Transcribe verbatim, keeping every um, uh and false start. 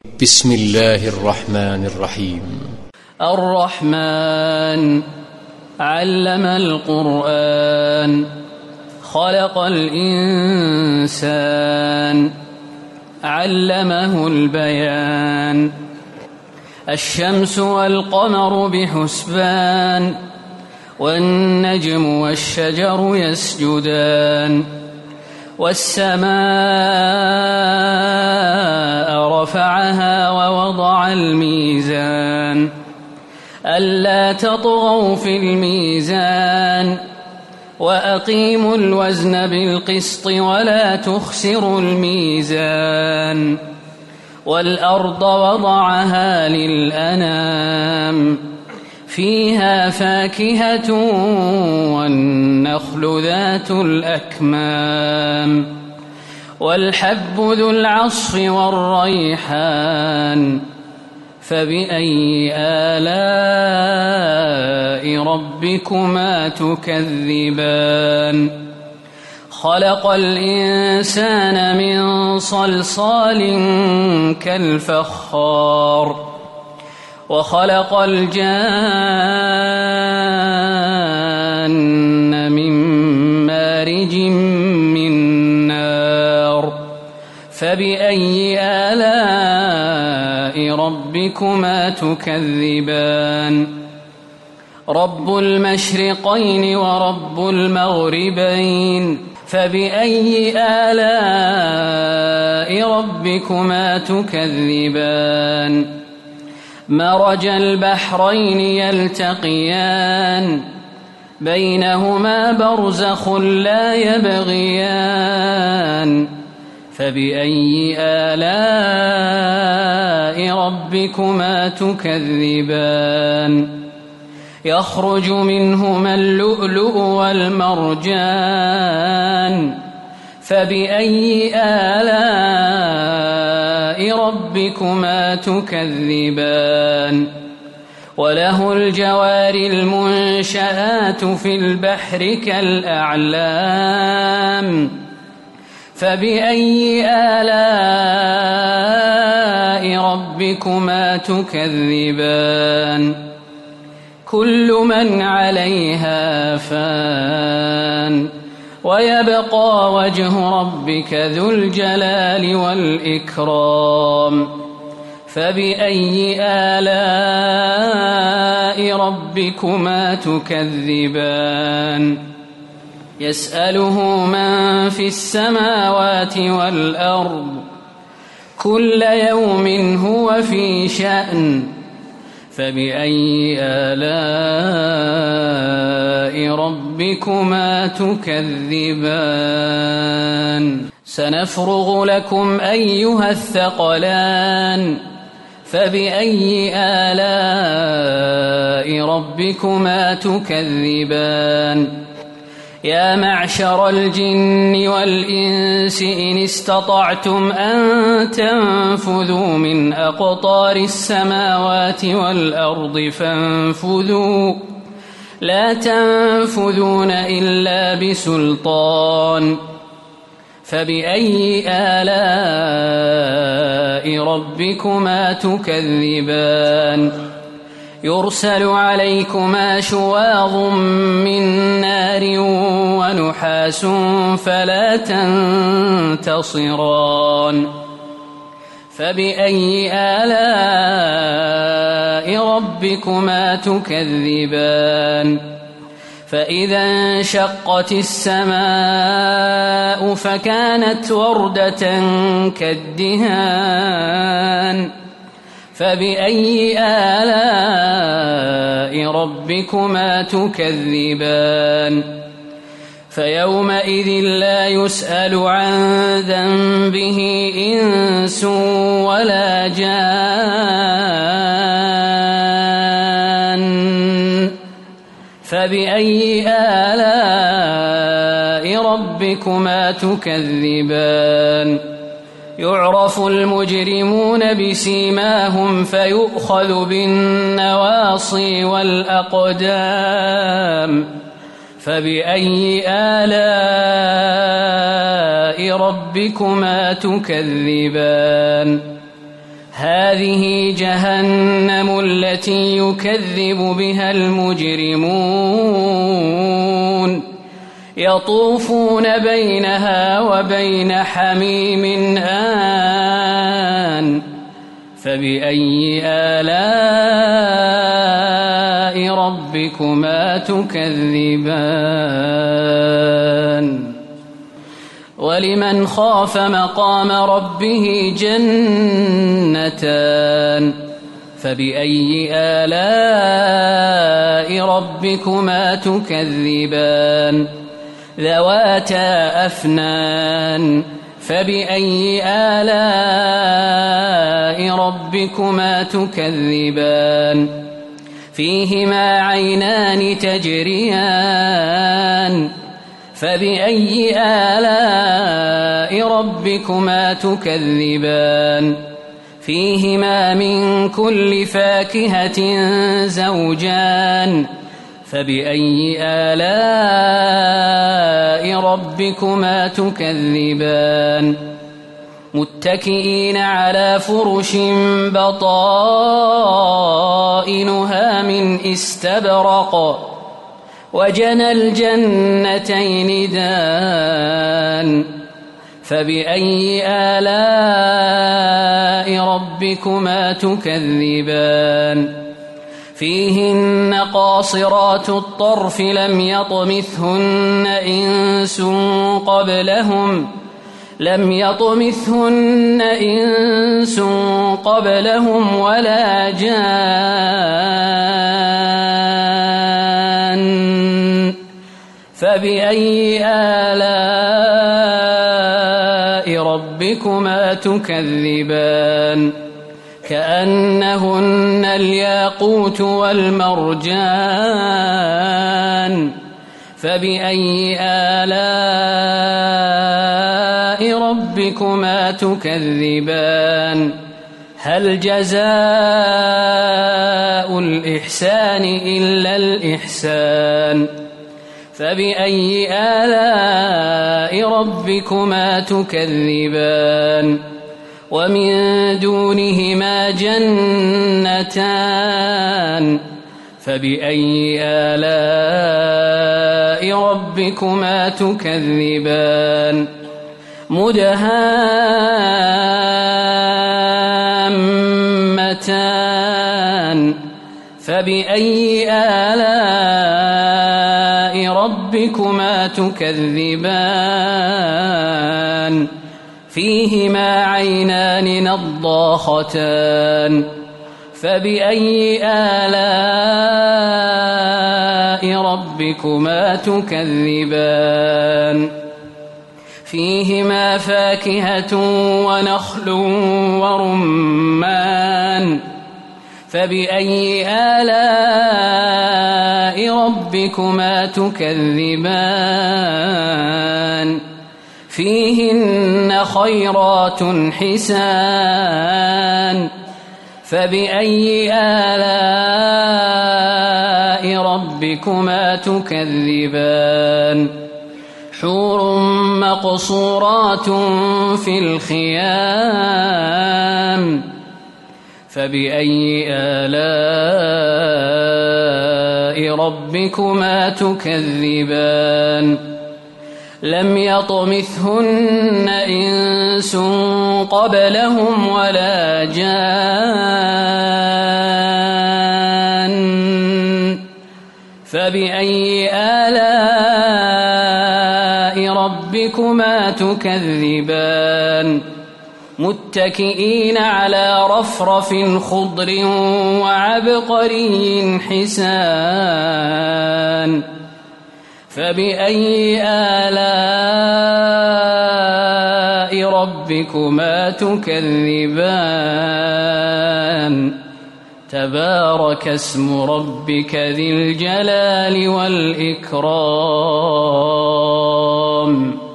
بسم الله الرحمن الرحيم. الرحمن علم القرآن خلق الإنسان علمه البيان. الشمس والقمر بحسبان والنجم والشجر يسجدان. والسماء رفعها ووضع الميزان ألا تطغوا في الميزان وأقيموا الوزن بالقسط ولا تخسروا الميزان. والأرض وضعها للأنام فيها فاكهة والنخل ذات الأكمام والحب ذو العصف والريحان. فبأي آلاء ربكما تكذبان. خلق الإنسان من صلصال كالفخار وخلق الجان من مارج من نار. فبأي آلاء ربكما تكذبان. رب المشرقين ورب المغربين. فبأي آلاء ربكما تكذبان. مرج البحرين يلتقيان بينهما برزخ لا يبغيان. فبأي آلاء ربكما تكذبان. يخرج منهما اللؤلؤ والمرجان. فبأي آلاء ربكما تكذبان. وله الجوار المنشآت في البحر كالأعلام. فبأي آلاء ربكما تكذبان. كل من عليها فان ويبقى وجه ربك ذو الجلال والإكرام. فبأي آلاء ربكما تكذبان. يسأله من في السماوات والأرض كل يوم هو في شأن. فبأي آلاء ربكما تكذبان. سنفرغ لكم أيها الثقلان. فبأي آلاء ربكما تكذبان. يا معشر الجن والإنس إن استطعتم أن تنفذوا من أقطار السماوات والأرض فانفذوا لا تنفذون إلا بسلطان. فبأي آلاء ربكما تكذبان. يرسل عليكما شواظ من نار ونحاس فلا تنتصران. فبأي آلاء ربكما تكذبان. فإذا انشقت السماء فكانت وردة كالدهان. فبأي آلاء ربكما تكذبان. فيومئذ لا يسأل عن ذنبه إنس ولا جان. فبأي آلاء ربكما تكذبان. يعرف المجرمون بسيماهم فيؤخذ بالنواصي والأقدام. فبأي آلاء ربكما تكذبان. هذه جهنم التي يكذب بها المجرمون يطوفون بينها وبين حميم آن فبأي آلاء ربكما تكذبان ولمن خاف مقام ربه جنتان فبأي آلاء ربكما تكذبان ذواتا أفنان فبأي آلاء ربكما تكذبان فيهما عينان تجريان فبأي آلاء ربكما تكذبان فيهما من كل فاكهة زوجان فبأي آلاء ربكما تكذبان متكئين على فرش بطائنها من استبرق وجنى الجنتين دان فبأي آلاء ربكما تكذبان فيهن قاصرات الطرف لم يطمثهن إنس قبلهم لم يطمثهن إنس قبلهم ولا جان فبأي آلاء ربكما تكذبان كأنهن الياقوت والمرجان فبأي آلاء ربكما تكذبان هل جزاء الإحسان إلا الإحسان فبأي آلاء ربكما تكذبان ومن دونهما جنتان فبأي آلاء ربكما تكذبان مدهامتان فبأي آلاء ربكما تكذبان فيهما عينان نضاختان فبأي آلاء ربكما تكذبان فيهما فاكهة ونخل ورمان فبأي آلاء ربكما تكذبان فيهن خيرات حسان فبأي آلاء ربكما تكذبان حور مقصورات في الخيام فبأي آلاء ربكما تكذبان لم يطمثهن إنس قبلهم ولا جان فبأي آلاء ربكما تكذبان متكئين على رفرف خضر وعبقري حسان فبأي آلاء ربكما تكذبان تبارك اسم ربك ذي الجلال والإكرام